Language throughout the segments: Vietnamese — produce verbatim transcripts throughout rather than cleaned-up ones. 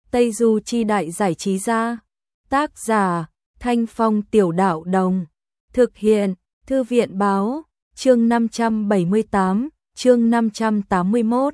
Tây Du Chi Đại Giải Trí Gia. Tác giả Thanh Phong Tiểu Đạo Đồng. Thực hiện Thư viện Báo. Chương năm trăm bảy mươi tám, chương năm trăm tám mươi mốt.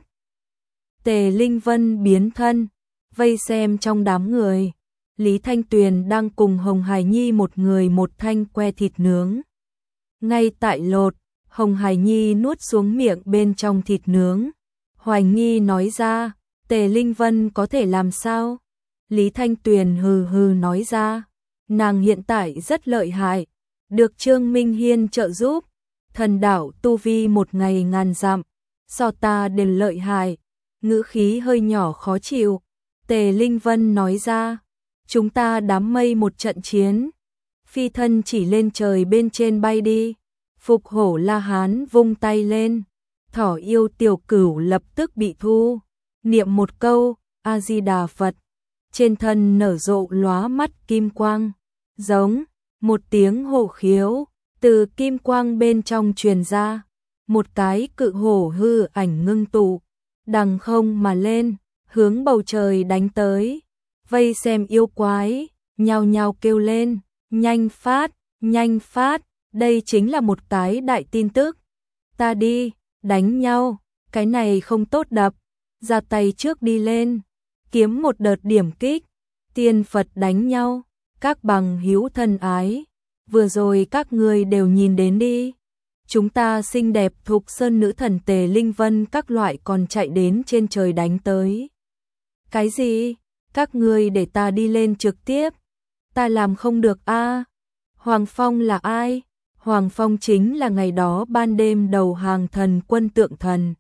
Tề Linh Vân biến thân, vây xem trong đám người. Lý Thanh Tuyền đang cùng Hồng Hải Nhi một người một thanh que thịt nướng. Ngay tại lột, Hồng Hải Nhi nuốt xuống miệng bên trong thịt nướng. Hoài nghi nói ra, Tề Linh Vân có thể làm sao? Lý Thanh Tuyền hừ hừ nói ra, nàng hiện tại rất lợi hại, được Trương Minh Hiên trợ giúp, thần đạo tu vi một ngày ngàn dặm, so ta đều lợi hại. Ngữ khí hơi nhỏ khó chịu, Tề Linh Vân nói ra, chúng ta đám mây một trận chiến, phi thân chỉ lên trời bên trên bay đi. Phục Hổ La Hán vung tay lên, thỏ yêu tiểu cửu lập tức bị thu, niệm một câu A Di Đà Phật, trên thân nở rộ lóa mắt kim quang, giống một tiếng hổ khiếu từ kim quang bên trong truyền ra, một cái cự hổ hư ảnh ngưng tụ, đằng không mà lên, hướng bầu trời đánh tới. Vây xem yêu quái nhao nhao kêu lên, nhanh phát, nhanh phát, đây chính là một cái đại tin tức. Ta đi, đánh nhau, cái này không tốt đập, ra tay trước đi lên, kiếm một đợt điểm kích, tiên Phật đánh nhau, các bằng hữu thân ái, vừa rồi các người đều nhìn đến đi. Chúng ta xinh đẹp Thục Sơn nữ thần Tề Linh Vân các loại còn chạy đến trên trời đánh tới. Cái gì? Các người để ta đi lên trực tiếp, ta làm không được a. À? Hoàng Phong là ai? Hoàng Phong chính là ngày đó ban đêm đầu hàng thần quân tượng thần,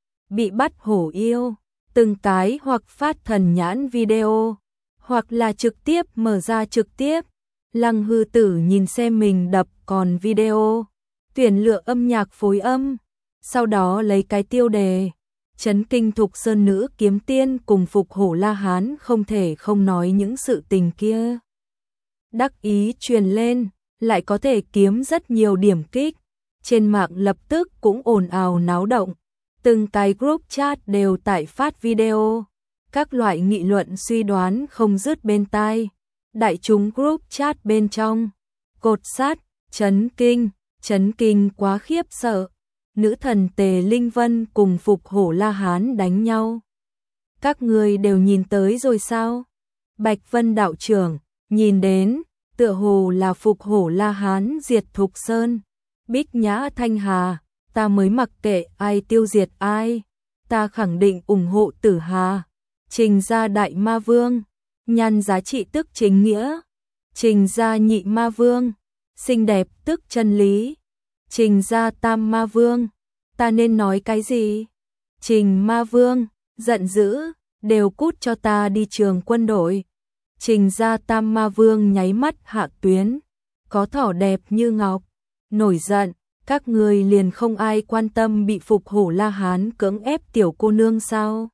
bị bắt hổ yêu, từng cái hoặc phát thần nhãn video, hoặc là trực tiếp mở ra trực tiếp. Lăng Hư Tử nhìn xem mình đập còn video, tuyển lựa âm nhạc phối âm, sau đó lấy cái tiêu đề chấn kinh Thục Sơn nữ kiếm tiên cùng Phục Hổ La Hán không thể không nói những sự tình kia. Đắc ý truyền lên, lại có thể kiếm rất nhiều điểm kích. Trên mạng lập tức cũng ồn ào náo động, từng cái group chat đều tải phát video, các loại nghị luận suy đoán không dứt bên tai. Đại chúng group chat bên trong, cột sát, chấn kinh, chấn kinh quá khiếp sợ. Nữ thần Tề Linh Vân cùng Phục Hổ La Hán đánh nhau. Các người đều nhìn tới rồi sao? Bạch Vân đạo trưởng, nhìn đến, tựa hồ là Phục Hổ La Hán diệt Thục Sơn. Bích Nhã Thanh Hà, ta mới mặc kệ ai tiêu diệt ai, ta khẳng định ủng hộ Tử Hà. Trình gia Đại Ma Vương, nhan giá trị tức chính nghĩa. Trình gia Nhị Ma Vương, xinh đẹp tức chân lý. Trình gia Tam Ma Vương, ta nên nói cái gì? Trình Ma Vương, giận dữ, đều cút cho ta đi trường quân đội. Trình gia Tam Ma Vương nháy mắt hạ tuyến, có thỏ đẹp như ngọc, nổi giận, các người liền không ai quan tâm bị Phục Hổ La Hán cưỡng ép tiểu cô nương sao?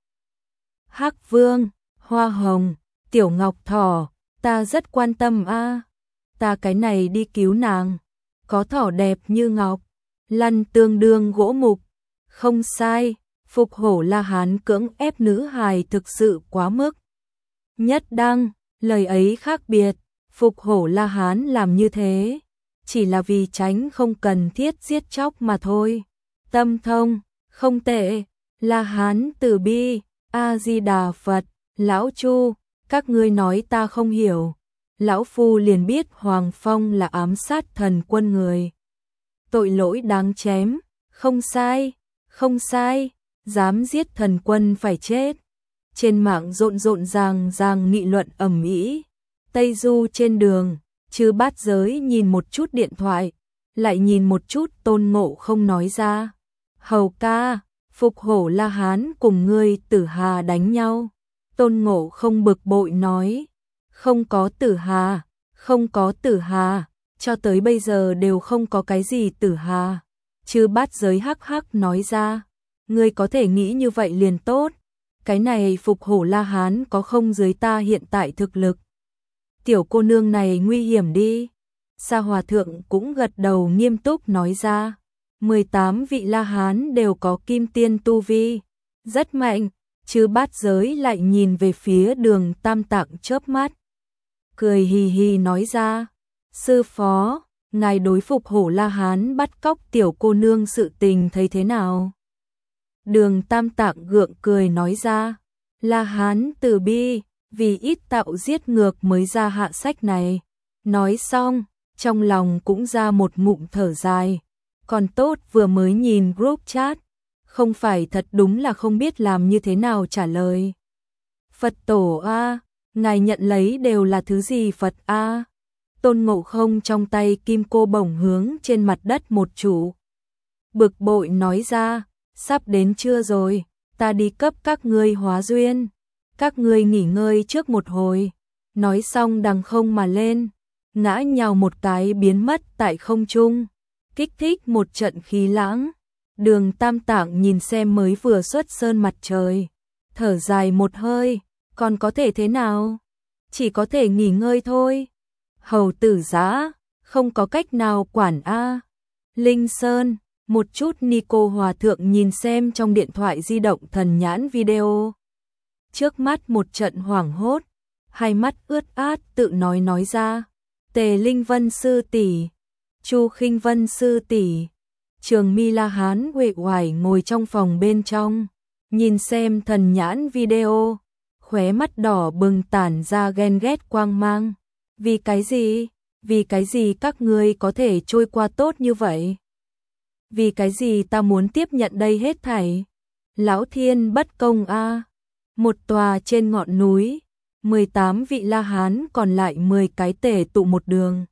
Hắc Vương, Hoa Hồng, Tiểu Ngọc Thỏ, ta rất quan tâm a, à. Ta cái này đi cứu nàng, có thỏ đẹp như ngọc, lăn tương đương gỗ mục, không sai, Phục Hổ La Hán cưỡng ép nữ hài thực sự quá mức. Nhất đăng, lời ấy khác biệt, Phục Hổ La Hán làm như thế, chỉ là vì tránh không cần thiết giết chóc mà thôi. Tâm thông, không tệ, La Hán từ bi, A Di Đà Phật, lão Chu, các ngươi nói ta không hiểu. Lão Phu liền biết Hoàng Phong là ám sát thần quân người. Tội lỗi đáng chém, không sai, không sai, dám giết thần quân phải chết. Trên mạng rộn rộn ràng ràng nghị luận ầm ĩ. Tây Du trên đường, Chư Bát Giới nhìn một chút điện thoại, lại nhìn một chút Tôn Ngộ Không nói ra. Hầu ca, Phục Hổ La Hán cùng ngươi Tử Hà đánh nhau. Tôn Ngộ Không bực bội nói, không có Tử Hà, không có Tử Hà, cho tới bây giờ đều không có cái gì Tử Hà. Chư Bát Giới hắc hắc nói ra, ngươi có thể nghĩ như vậy liền tốt, cái này Phục Hổ La Hán có không dưới ta hiện tại thực lực. Tiểu cô nương này nguy hiểm đi. Sa Hòa Thượng cũng gật đầu nghiêm túc nói ra, mười tám vị La Hán đều có kim tiên tu vi, rất mạnh, Chư bát giới lại nhìn về phía Đường Tam Tạng chớp mắt. Cười hì hì nói ra, sư phó, ngài đối Phục Hổ La Hán bắt cóc tiểu cô nương sự tình thấy thế nào? Đường Tam Tạng gượng cười nói ra, La Hán từ bi, vì ít tạo giết ngược mới ra hạ sách này. Nói xong, trong lòng cũng ra một ngụm thở dài. Còn tốt vừa mới nhìn group chat, không phải thật đúng là không biết làm như thế nào trả lời. Phật tổ a, ngài nhận lấy đều là thứ gì Phật a? Tôn Ngộ Không trong tay kim cô bổng hướng trên mặt đất một chủ. Bực bội nói ra, sắp đến trưa rồi, ta đi cấp các ngươi hóa duyên. Các ngươi nghỉ ngơi trước một hồi. Nói xong đằng không mà lên, ngã nhào một cái biến mất tại không trung, kích thích một trận khí lãng. Đường Tam Tạng nhìn xem mới vừa xuất sơn mặt trời, thở dài một hơi, còn có thể thế nào? Chỉ có thể nghỉ ngơi thôi. Hầu tử Dã, không có cách nào quản a. Linh Sơn, một chút Nico Hòa thượng nhìn xem trong điện thoại di động thần nhãn video. Trước mắt một trận hoảng hốt, hai mắt ướt át tự nói nói ra, Tề Linh Vân sư tỷ, Chu Khinh Vân sư tỷ. Trường Mi La Hán uể oải ngồi trong phòng bên trong, nhìn xem thần nhãn video, khóe mắt đỏ bừng tản ra ghen ghét quang mang. Vì cái gì? Vì cái gì các ngươi có thể trôi qua tốt như vậy? Vì cái gì ta muốn tiếp nhận đây hết thảy? Lão thiên bất công a. Một tòa trên ngọn núi, mười tám vị La Hán còn lại mười cái tể tụ một đường.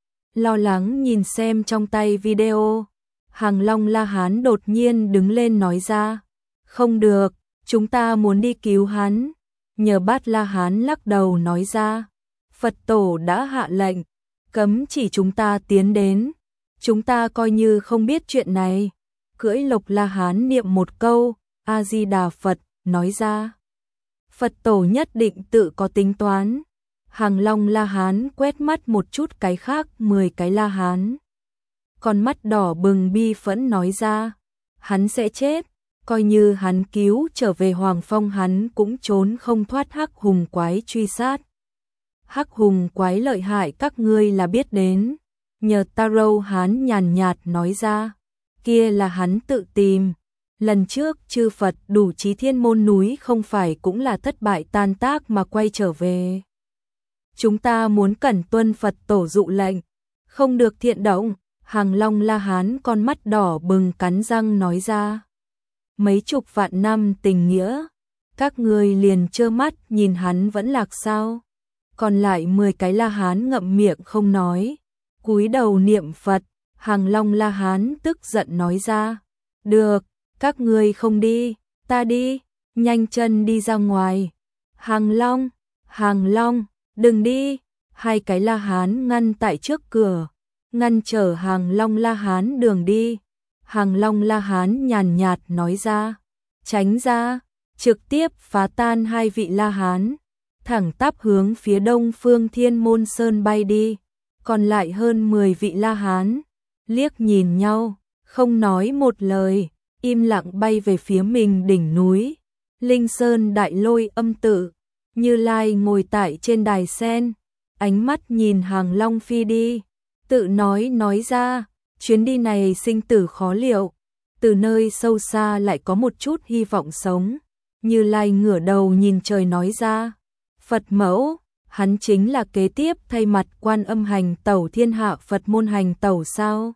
Lo lắng nhìn xem trong tay video, Hàng Long La Hán đột nhiên đứng lên nói ra, không được, chúng ta muốn đi cứu hắn. Nhờ Bát La Hán lắc đầu nói ra, Phật tổ đã hạ lệnh, cấm chỉ chúng ta tiến đến, chúng ta coi như không biết chuyện này. Cưỡi Lộc La Hán niệm một câu, A-di-đà Phật, nói ra, Phật tổ nhất định tự có tính toán. Hàng Long La Hán quét mắt một chút cái khác mười cái La Hán. Con mắt đỏ bừng bi phẫn nói ra, hắn sẽ chết, coi như hắn cứu trở về Hoàng Phong hắn cũng trốn không thoát Hắc Hùng quái truy sát. Hắc Hùng quái lợi hại các ngươi là biết đến. Nhờ Taro Hán nhàn nhạt nói ra, kia là hắn tự tìm. Lần trước chư Phật đủ trí thiên môn núi không phải cũng là thất bại tan tác mà quay trở về. Chúng ta muốn cẩn tuân Phật tổ dụ lệnh, không được thiện động. Hàng Long La Hán con mắt đỏ bừng cắn răng nói ra, mấy chục vạn năm tình nghĩa, các ngươi liền trơ mắt nhìn hắn vẫn lạc sao? Còn lại mười cái La Hán ngậm miệng không nói, cúi đầu niệm Phật. Hàng Long La Hán tức giận nói ra, được, các ngươi không đi, ta đi, nhanh chân đi ra ngoài. Hàng Long, Hàng Long, đừng đi. Hai cái La Hán ngăn tại trước cửa, ngăn trở Hàng Long La Hán đường đi. Hàng Long La Hán nhàn nhạt nói ra, tránh ra, trực tiếp phá tan hai vị La Hán, thẳng tắp hướng phía đông phương Thiên Môn Sơn bay đi. Còn lại hơn mười vị La Hán, liếc nhìn nhau, không nói một lời, im lặng bay về phía mình đỉnh núi. Linh Sơn Đại Lôi Âm Tự, Như Lai ngồi tại trên đài sen, ánh mắt nhìn Hàng Long phi đi, tự nói nói ra, chuyến đi này sinh tử khó liệu, từ nơi sâu xa lại có một chút hy vọng sống. Như Lai ngửa đầu nhìn trời nói ra, Phật mẫu, hắn chính là kế tiếp thay mặt Quan Âm hành tẩu thiên hạ Phật môn hành tẩu sao?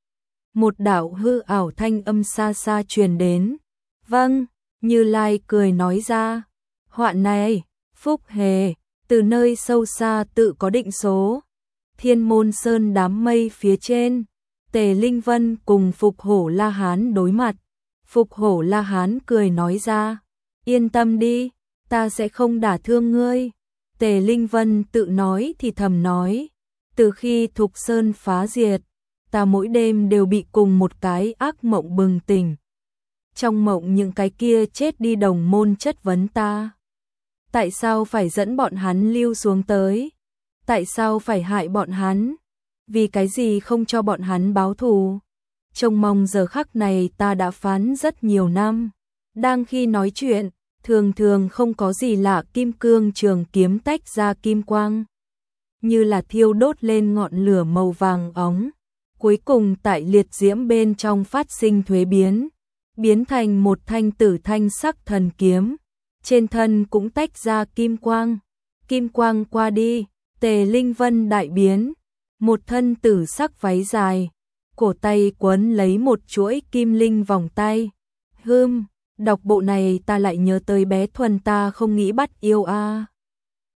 Một đạo hư ảo thanh âm xa xa truyền đến. Vâng, Như Lai cười nói ra, họa này, phúc hề, từ nơi sâu xa tự có định số. Thiên Môn Sơn đám mây phía trên, Tề Linh Vân cùng Phục Hổ La Hán đối mặt. Phục Hổ La Hán cười nói ra, yên tâm đi, ta sẽ không đả thương ngươi. Tề Linh Vân tự nói thì thầm nói, từ khi Thục Sơn phá diệt, ta mỗi đêm đều bị cùng một cái ác mộng bừng tỉnh. Trong mộng những cái kia chết đi đồng môn chất vấn ta. Tại sao phải dẫn bọn hắn lưu xuống tới? Tại sao phải hại bọn hắn? Vì cái gì không cho bọn hắn báo thù? Trông mong giờ khắc này ta đã phán rất nhiều năm. Đang khi nói chuyện, Thường thường không có gì lạ, kim cương trường kiếm tách ra kim quang, như là thiêu đốt lên ngọn lửa màu vàng óng. Cuối cùng tại liệt diễm bên trong phát sinh thuế biến, biến thành một thanh tử thanh sắc thần kiếm, trên thân cũng tách ra kim quang. Kim quang qua đi, Tề Linh Vân đại biến, một thân tử sắc váy dài, cổ tay quấn lấy một chuỗi kim linh vòng tay. Hừm, đọc bộ này ta lại nhớ tới bé Thuần, ta không nghĩ bắt yêu a.